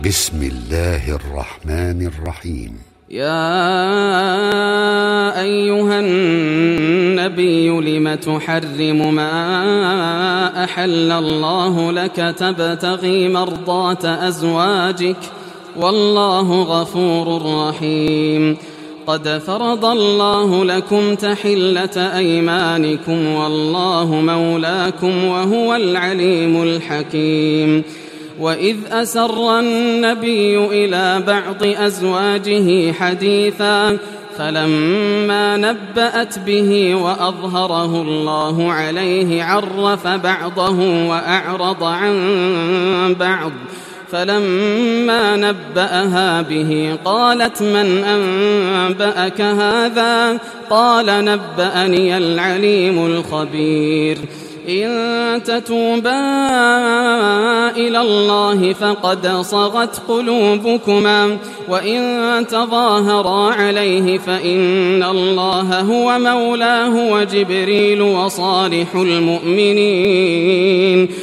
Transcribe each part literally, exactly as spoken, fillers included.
بسم الله الرحمن الرحيم. يا أيها النبي لم تحرم ما أحل الله لك تبتغي مرضات أزواجك والله غفور رحيم. قد فرض الله لكم تحلة أيمانكم والله مولاكم وهو العليم الحكيم. وإذ أسر النبي إلى بعض أزواجه حديثا فلما نبأت به وأظهره الله عليه عرف بعضه وأعرض عن بعض فلما نبأها به قالت من أنبأك هذا؟ قال نبأني العليم الخبير. إن تتوبا إلى الله فقد صغت قلوبكما وإن تظاهرا عليه فإن الله هو مولاه وجبريل وصالح المؤمنين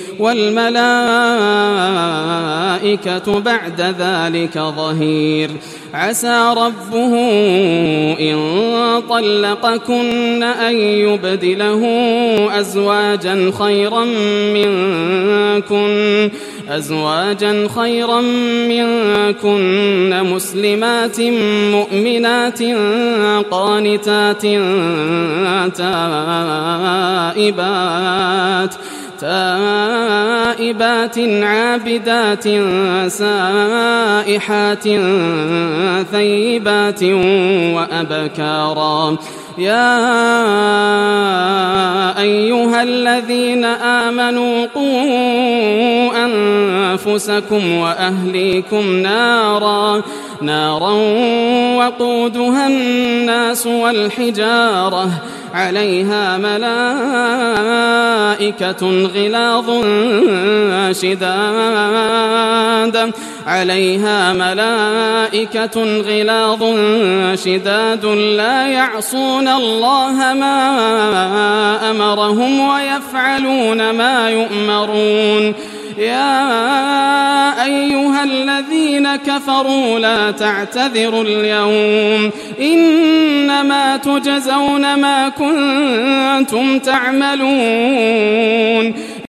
والملائكة بعد ذلك ظهير. عسى ربه إن طلقكن أن يبدله أزواجا خيرا منكن أزواجا خيرا منكن مسلمات مؤمنات قانتات تائبات تائبات عابدات سائحات ثيبات وأبكارا. يا أيها الذين آمنوا قوا أنفسكم وأهليكم نارا نارا وقودها الناس والحجارة عليها ملائكة غلاظ شداد عليها ملائكة غلاظ شداد لا يعصون الله ما أمرهم ويفعلون ما يؤمرون. يا أيها الذين كفروا لا تعتذروا اليوم إنما تجزون ما كنتم تعملون.